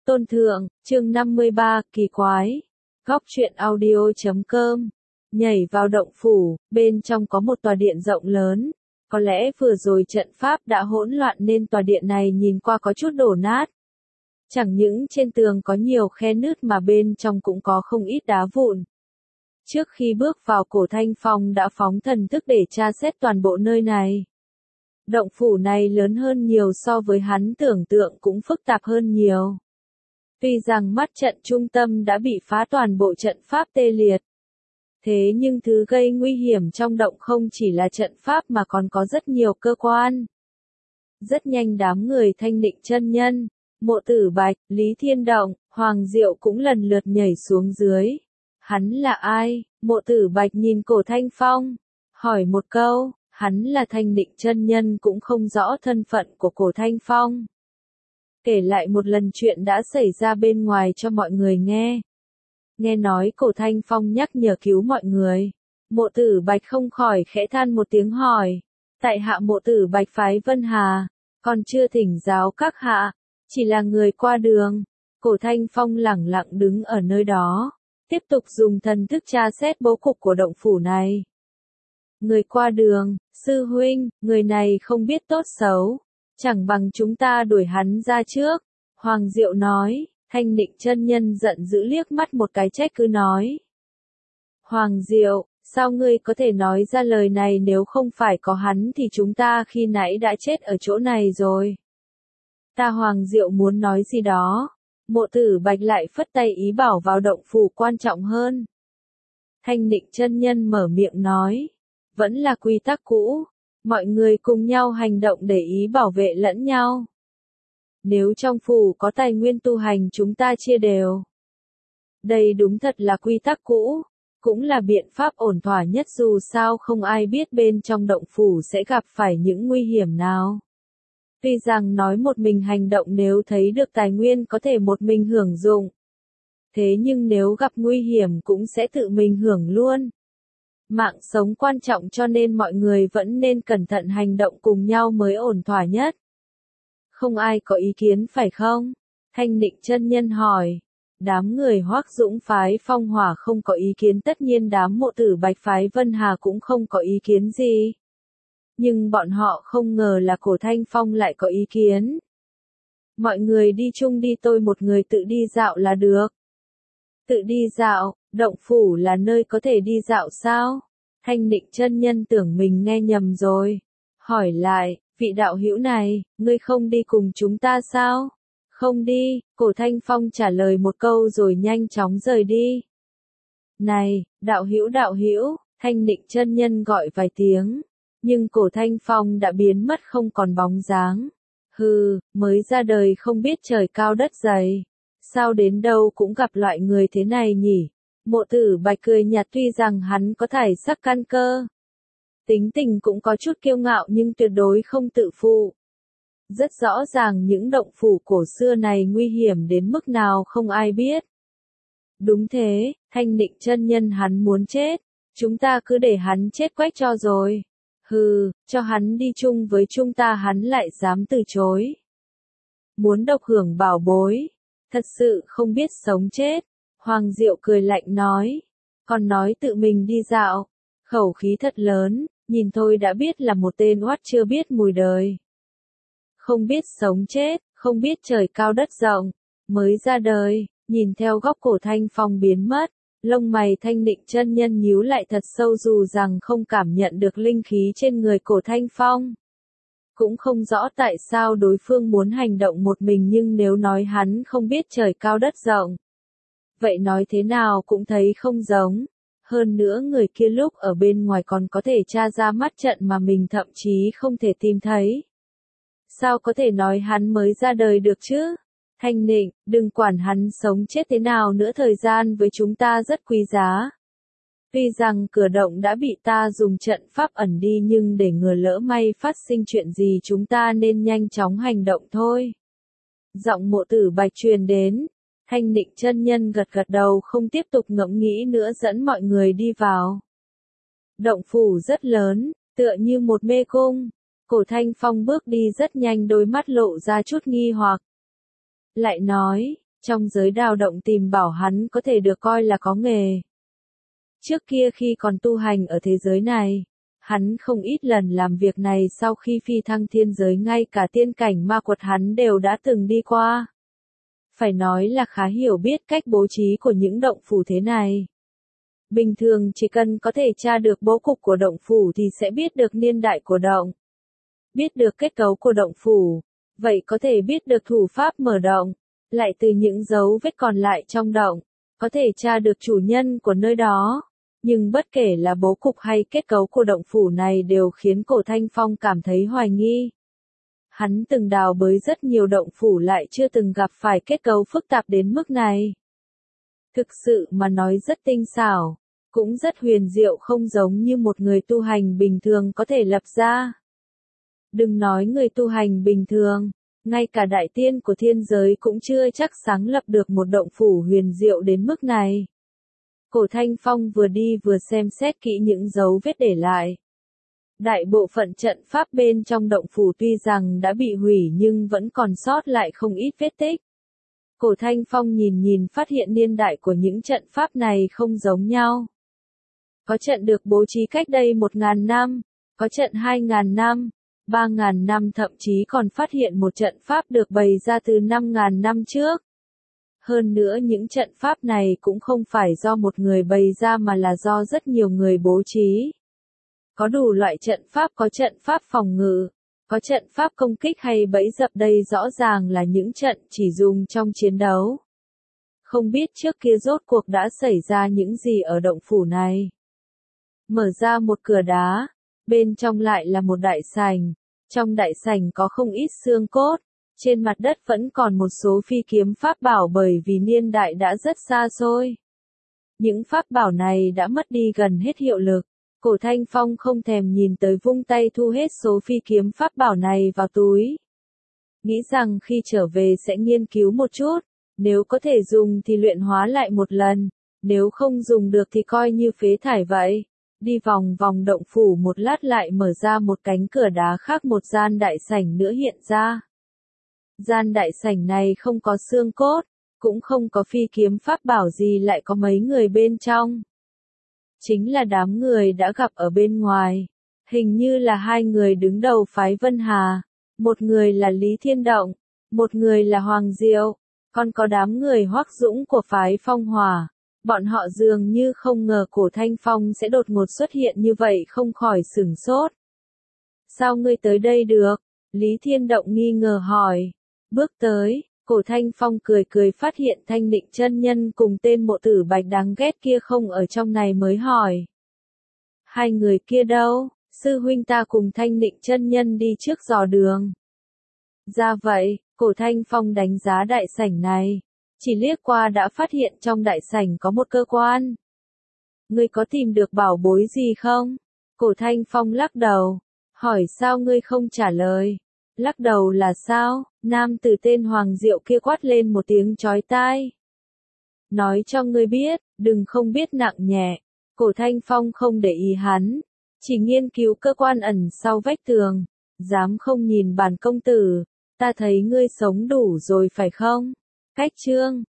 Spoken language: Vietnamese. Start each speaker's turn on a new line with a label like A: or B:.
A: Tôn Thượng, chương 53, kỳ quái. Góc truyện audio.com. Nhảy vào động phủ, bên trong có một tòa điện rộng lớn. Có lẽ vừa rồi trận pháp đã hỗn loạn nên tòa điện này nhìn qua có chút đổ nát. Chẳng những trên tường có nhiều khe nứt mà bên trong cũng có không ít đá vụn. Trước khi bước vào, Cổ Thanh Phong đã phóng thần thức để tra xét toàn bộ nơi này. Động phủ này lớn hơn nhiều so với hắn tưởng tượng, cũng phức tạp hơn nhiều. Tuy rằng mắt trận trung tâm đã bị phá, toàn bộ trận pháp tê liệt. Thế nhưng thứ gây nguy hiểm trong động không chỉ là trận pháp mà còn có rất nhiều cơ quan. Rất nhanh đám người Thanh Định chân nhân, Mộ Tử Bạch, Lý Thiên Động, Hoàng Diệu cũng lần lượt nhảy xuống dưới. Hắn là ai? Mộ Tử Bạch nhìn Cổ Thanh Phong, hỏi một câu. Hắn là Thanh Định chân nhân cũng không rõ thân phận của Cổ Thanh Phong. Kể lại một lần chuyện đã xảy ra bên ngoài cho mọi người nghe. Nghe nói Cổ Thanh Phong nhắc nhở cứu mọi người. Mộ Tử Bạch không khỏi khẽ than một tiếng hỏi. Tại hạ Mộ Tử Bạch phái Vân Hà, còn chưa thỉnh giáo các hạ, chỉ là người qua đường. Cổ Thanh Phong lẳng lặng đứng ở nơi đó, tiếp tục dùng thần thức tra xét bố cục của động phủ này. Người qua đường, sư huynh, người này không biết tốt xấu, chẳng bằng chúng ta đuổi hắn ra trước. Hoàng Diệu nói. Thanh Định chân nhân giận dữ liếc mắt một cái trách cứ nói. Hoàng Diệu, sao ngươi có thể nói ra lời này, nếu không phải có hắn thì chúng ta khi nãy đã chết ở chỗ này rồi. Ta Hoàng Diệu muốn nói gì đó. Mộ Tử Bạch lại phất tay ý bảo vào động phủ quan trọng hơn. Thanh Định chân nhân mở miệng nói. Vẫn là quy tắc cũ, mọi người cùng nhau hành động để ý bảo vệ lẫn nhau. Nếu trong phủ có tài nguyên tu hành chúng ta chia đều. Đây đúng thật là quy tắc cũ, cũng là biện pháp ổn thỏa nhất, dù sao không ai biết bên trong động phủ sẽ gặp phải những nguy hiểm nào. Tuy rằng nói một mình hành động nếu thấy được tài nguyên có thể một mình hưởng dụng. Thế nhưng nếu gặp nguy hiểm cũng sẽ tự mình hưởng luôn. Mạng sống quan trọng cho nên mọi người vẫn nên cẩn thận hành động cùng nhau mới ổn thỏa nhất. Không ai có ý kiến phải không? Thanh Định chân nhân hỏi. Đám người Hoắc Dũng phái Phong Hỏa không có ý kiến, tất nhiên đám Mộ Tử Bạch phái Vân Hà cũng không có ý kiến gì. Nhưng bọn họ không ngờ là Cổ Thanh Phong lại có ý kiến. Mọi người đi chung đi, tôi một người tự đi dạo là được. Tự đi dạo, động phủ là nơi có thể đi dạo sao? Thanh Định chân nhân tưởng mình nghe nhầm rồi. Hỏi lại, vị đạo hữu này, ngươi không đi cùng chúng ta sao? Không đi, Cổ Thanh Phong trả lời một câu rồi nhanh chóng rời đi. Này, đạo hữu, Thanh Định chân nhân gọi vài tiếng. Nhưng Cổ Thanh Phong đã biến mất không còn bóng dáng. Hừ, mới ra đời không biết trời cao đất dày. Sao đến đâu cũng gặp loại người thế này nhỉ? Mộ Tử Bạch cười nhạt, tuy rằng hắn có thải sắc căn cơ. Tính tình cũng có chút kiêu ngạo nhưng tuyệt đối không tự phụ. Rất rõ ràng những động phủ cổ xưa này nguy hiểm đến mức nào không ai biết. Đúng thế, Thanh Định chân nhân hắn muốn chết, chúng ta cứ để hắn chết quách cho rồi. Hừ, cho hắn đi chung với chúng ta hắn lại dám từ chối. Muốn độc hưởng bảo bối, thật sự không biết sống chết. Hoàng Diệu cười lạnh nói, còn nói tự mình đi dạo, khẩu khí thật lớn, nhìn thôi đã biết là một tên oát chưa biết mùi đời. Không biết sống chết, không biết trời cao đất rộng, mới ra đời, nhìn theo góc Cổ Thanh Phong biến mất, lông mày Thanh Định chân nhân nhíu lại thật sâu, dù rằng không cảm nhận được linh khí trên người Cổ Thanh Phong. Cũng không rõ tại sao đối phương muốn hành động một mình, nhưng nếu nói hắn không biết trời cao đất rộng, vậy nói thế nào cũng thấy không giống. Hơn nữa người kia lúc ở bên ngoài còn có thể tra ra mắt trận mà mình thậm chí không thể tìm thấy. Sao có thể nói hắn mới ra đời được chứ? Thanh Định, đừng quản hắn sống chết thế nào nữa, thời gian với chúng ta rất quý giá. Tuy rằng cửa động đã bị ta dùng trận pháp ẩn đi, nhưng để ngừa lỡ may phát sinh chuyện gì chúng ta nên nhanh chóng hành động thôi. Giọng Mộ Tử Bạch truyền đến. Thanh Định chân nhân gật gật đầu, không tiếp tục ngẫm nghĩ nữa, dẫn mọi người đi vào. Động phủ rất lớn, tựa như một mê cung. Cổ Thanh Phong bước đi rất nhanh, đôi mắt lộ ra chút nghi hoặc. Lại nói, Trong giới đào động tìm bảo hắn có thể được coi là có nghề. Trước kia khi còn tu hành ở thế giới này, hắn không ít lần làm việc này sau khi phi thăng thiên giới ngay cả tiên cảnh ma quật hắn đều đã từng đi qua. Phải nói là khá hiểu biết cách bố trí của những động phủ thế này. Bình thường chỉ cần có thể tra được bố cục của động phủ thì sẽ biết được niên đại của động. Biết được kết cấu của động phủ, vậy có thể biết được thủ pháp mở động, lại từ những dấu vết còn lại trong động, có thể tra được chủ nhân của nơi đó. Nhưng bất kể là bố cục hay kết cấu của động phủ này đều khiến Cổ Thanh Phong cảm thấy hoài nghi. Hắn từng đào bới rất nhiều động phủ lại chưa từng gặp phải kết cấu phức tạp đến mức này. Thực sự mà nói rất tinh xảo, cũng rất huyền diệu không giống như một người tu hành bình thường có thể lập ra. Đừng nói người tu hành bình thường, ngay cả đại tiên của thiên giới cũng chưa chắc sáng lập được một động phủ huyền diệu đến mức này. Cổ Thanh Phong vừa đi vừa xem xét kỹ những dấu vết để lại. Đại bộ phận trận pháp bên trong động phủ tuy rằng đã bị hủy nhưng vẫn còn sót lại không ít vết tích. Cổ Thanh Phong nhìn phát hiện niên đại của những trận pháp này không giống nhau. Có trận được bố trí cách đây 1.000 năm, có trận 2.000 năm, 3.000 năm, thậm chí còn phát hiện một trận pháp được bày ra từ 5.000 năm trước. Hơn nữa những trận pháp này cũng không phải do một người bày ra mà là do rất nhiều người bố trí. Có đủ loại trận pháp, có trận pháp phòng ngự, có trận pháp công kích hay bẫy dập, đây rõ ràng là những trận chỉ dùng trong chiến đấu. Không biết trước kia rốt cuộc đã xảy ra những gì ở động phủ này. Mở ra một cửa đá, bên trong lại là một đại sảnh. Trong đại sảnh có không ít xương cốt, trên mặt đất vẫn còn một số phi kiếm pháp bảo bởi vì niên đại đã rất xa xôi. Những pháp bảo này đã mất đi gần hết hiệu lực. Cổ Thanh Phong không thèm nhìn tới, vung tay thu hết số phi kiếm pháp bảo này vào túi. Nghĩ rằng khi trở về sẽ nghiên cứu một chút, nếu có thể dùng thì luyện hóa lại một lần, nếu không dùng được thì coi như phế thải vậy. Đi vòng vòng động phủ một lát lại mở ra một cánh cửa đá khác, một gian đại sảnh nữa hiện ra. Gian đại sảnh này không có xương cốt, cũng không có phi kiếm pháp bảo gì, lại có mấy người bên trong. Chính là đám người đã gặp ở bên ngoài. Hình như là 2 người đứng đầu phái Vân Hà. Một người là Lý Thiên Động, một người là Hoàng Diệu, còn có đám người Hoắc Dũng của phái Phong Hỏa. Bọn họ dường như không ngờ Cổ Thanh Phong sẽ đột ngột xuất hiện như vậy, không khỏi sửng sốt. Sao ngươi tới đây được? Lý Thiên Động nghi ngờ hỏi. Bước tới, Cổ Thanh Phong cười phát hiện Thanh Định chân nhân cùng tên mộ tử bạch đáng ghét kia không ở trong này mới hỏi. 2 người kia đâu? Sư huynh ta cùng Thanh Định chân nhân đi trước dò đường. Ra vậy, Cổ Thanh Phong đánh giá đại sảnh này. Chỉ liếc qua đã phát hiện trong đại sảnh có một cơ quan. Ngươi có tìm được bảo bối gì không? Cổ Thanh Phong lắc đầu. Hỏi sao ngươi không trả lời? Lắc đầu là sao? Nam tử tên Hoàng Diệu kia quát lên một tiếng chói tai. Nói cho ngươi biết, đừng không biết nặng nhẹ. Cổ Thanh Phong không để ý hắn, chỉ nghiên cứu cơ quan ẩn sau vách tường. Dám không nhìn bản công tử, ta thấy ngươi sống đủ rồi phải không? Cách chương